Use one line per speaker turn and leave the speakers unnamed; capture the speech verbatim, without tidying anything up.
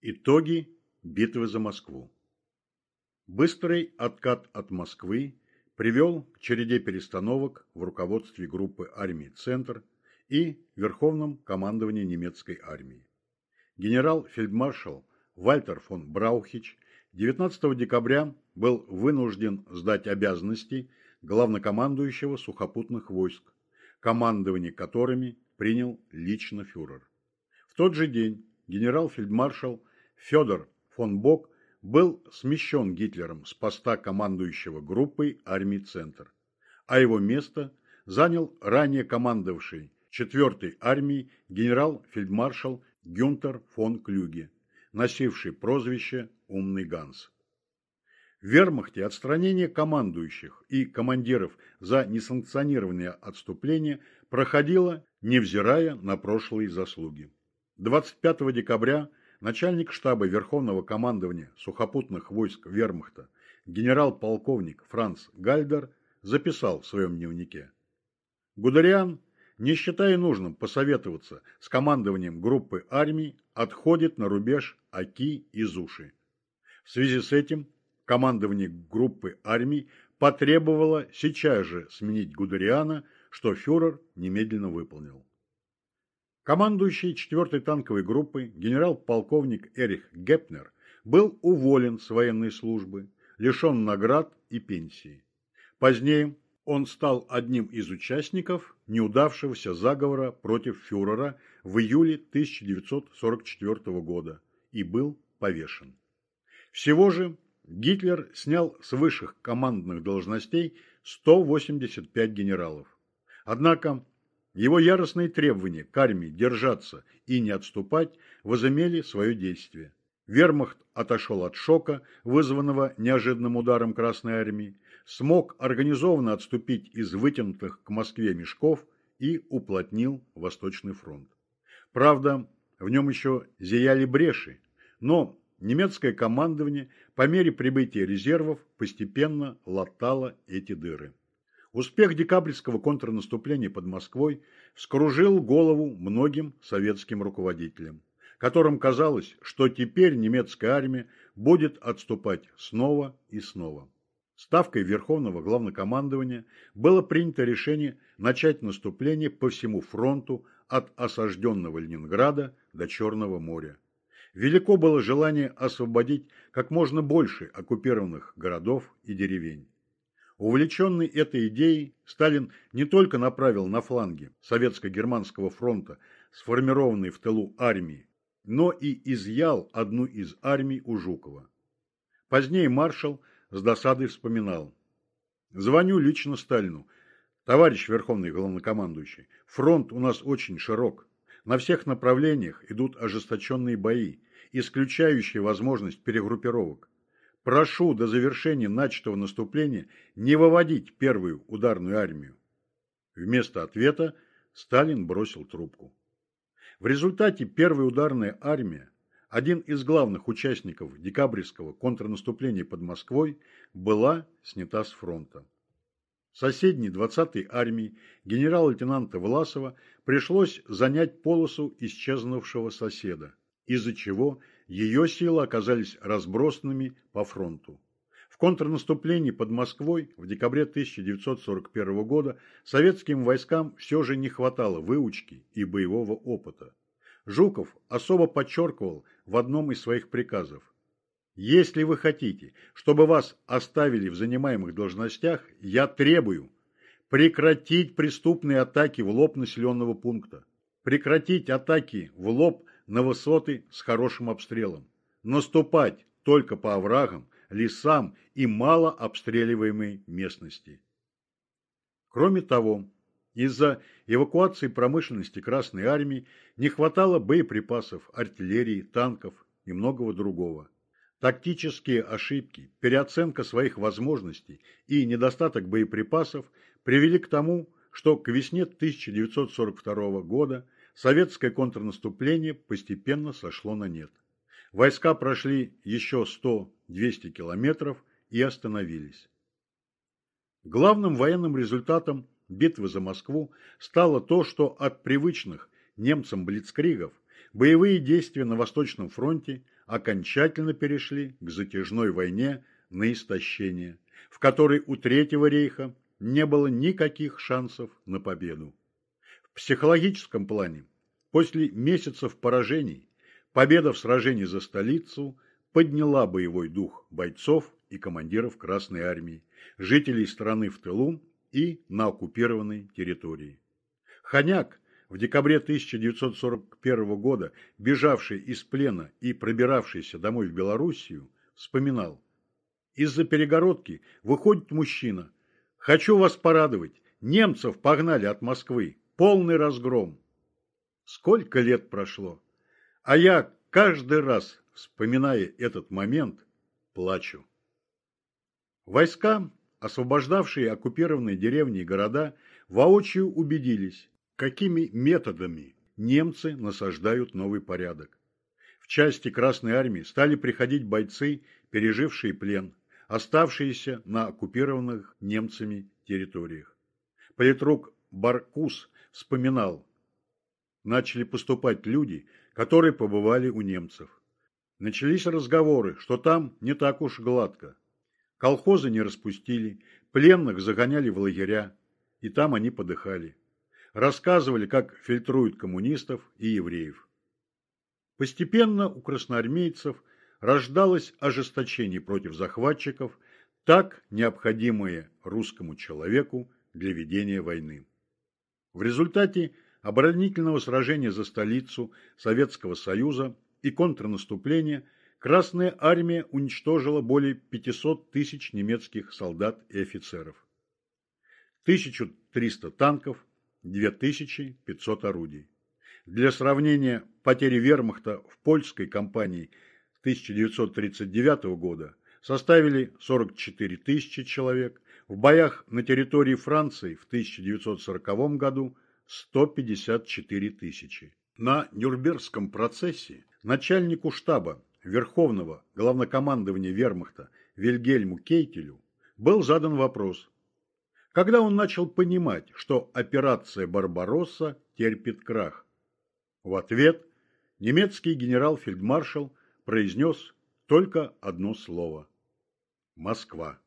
Итоги битвы за Москву. Быстрый откат от Москвы привел к череде перестановок в руководстве группы армий «Центр» и Верховном командовании немецкой армии. Генерал-фельдмаршал Вальтер фон Браухич девятнадцатого декабря был вынужден сдать обязанности главнокомандующего сухопутных войск, командование которыми принял лично фюрер. В тот же день генерал-фельдмаршал Федор фон Бок был смещен Гитлером с поста командующего группой армий «Центр», а его место занял ранее командовавший четвёртой армией генерал-фельдмаршал Гюнтер фон Клюге, носивший прозвище «Умный Ганс». В вермахте отстранение командующих и командиров за несанкционированное отступление проходило, невзирая на прошлые заслуги. двадцать пятого декабря начальник штаба Верховного командования сухопутных войск вермахта генерал-полковник Франц Гальдер записал в своем дневнике: «Гудериан, не считая нужным посоветоваться с командованием группы армий, отходит на рубеж Оки и Зуши. В связи с этим командование группы армий потребовало сейчас же сменить Гудериана, что фюрер немедленно выполнил». Командующий четвёртой танковой группой генерал-полковник Эрих Гепнер был уволен с военной службы, лишен наград и пенсии. Позднее он стал одним из участников неудавшегося заговора против фюрера в июле тысяча девятьсот сорок четвёртого года и был повешен. Всего же Гитлер снял с высших командных должностей сто восемьдесят пять генералов. Однако его яростные требования к армии держаться и не отступать возымели свое действие. Вермахт отошел от шока, вызванного неожиданным ударом Красной армии, смог организованно отступить из вытянутых к Москве мешков и уплотнил Восточный фронт. Правда, в нем еще зияли бреши, но немецкое командование по мере прибытия резервов постепенно латало эти дыры. Успех декабрьского контрнаступления под Москвой вскружил голову многим советским руководителям, которым казалось, что теперь немецкая армия будет отступать снова и снова. Ставкой Верховного главнокомандования было принято решение начать наступление по всему фронту от осажденного Ленинграда до Черного моря. Велико было желание освободить как можно больше оккупированных городов и деревень. Увлеченный этой идеей, Сталин не только направил на фланге Советско-Германского фронта сформированные в тылу армии, но и изъял одну из армий у Жукова. Позднее маршал с досадой вспоминал: «Звоню лично Сталину. Товарищ Верховный главнокомандующий, фронт у нас очень широк. На всех направлениях идут ожесточенные бои, исключающие возможность перегруппировок. Прошу до завершения начатого наступления не выводить первую ударную армию». Вместо ответа Сталин бросил трубку. В результате первая ударная армия, один из главных участников декабрьского контрнаступления под Москвой, была снята с фронта. Соседней двадцатой армии генерал-лейтенанта Власова пришлось занять полосу исчезнувшего соседа, из-за чего ее силы оказались разбросанными по фронту. В контрнаступлении под Москвой в декабре тысяча девятьсот сорок первого года советским войскам все же не хватало выучки и боевого опыта. Жуков особо подчеркивал в одном из своих приказов: «Если вы хотите, чтобы вас оставили в занимаемых должностях, я требую прекратить преступные атаки в лоб населенного пункта, прекратить атаки в лоб на высоты с хорошим обстрелом, наступать только по оврагам, лесам и мало обстреливаемой местности». Кроме того, из-за эвакуации промышленности Красной армии не хватало боеприпасов, артиллерии, танков и многого другого. Тактические ошибки, переоценка своих возможностей и недостаток боеприпасов привели к тому, что к весне тысяча девятьсот сорок второго года советское контрнаступление постепенно сошло на нет. Войска прошли еще сто-двести километров и остановились. Главным военным результатом битвы за Москву стало то, что от привычных немцам блицкригов боевые действия на Восточном фронте окончательно перешли к затяжной войне на истощение, в которой у Третьего рейха не было никаких шансов на победу. В психологическом плане, после месяцев поражений, победа в сражении за столицу подняла боевой дух бойцов и командиров Красной Армии, жителей страны в тылу и на оккупированной территории. Хоняк, в декабре тысяча девятьсот сорок первого года бежавший из плена и пробиравшийся домой в Белоруссию, вспоминал: «Из-за перегородки выходит мужчина. Хочу вас порадовать, немцев погнали от Москвы, полный разгром». Сколько лет прошло, а я каждый раз, вспоминая этот момент, плачу. Войска, освобождавшие оккупированные деревни и города, воочию убедились, какими методами немцы насаждают новый порядок. В части Красной Армии стали приходить бойцы, пережившие плен, оставшиеся на оккупированных немцами территориях. Политрук Баркус вспоминал: начали поступать люди, которые побывали у немцев. Начались разговоры, что там не так уж гладко. Колхозы не распустили, пленных загоняли в лагеря, и там они подыхали. Рассказывали, как фильтруют коммунистов и евреев. Постепенно у красноармейцев рождалось ожесточение против захватчиков, так необходимое русскому человеку для ведения войны. В результате оборонительного сражения за столицу Советского Союза и контрнаступления Красная Армия уничтожила более пятисот тысяч немецких солдат и офицеров, тысячу триста танков, две тысячи пятьсот орудий. Для сравнения, потери вермахта в польской кампании тысяча девятьсот тридцать девятого года составили сорок четыре тысячи человек, в боях на территории Франции в тысяча девятьсот сороковом году сто пятьдесят четыре тысячи. На Нюрнбергском процессе начальнику штаба Верховного главнокомандования вермахта Вильгельму Кейтелю был задан вопрос, когда он начал понимать, что операция «Барбаросса» терпит крах. В ответ немецкий генерал-фельдмаршал произнес только одно слово – Москва.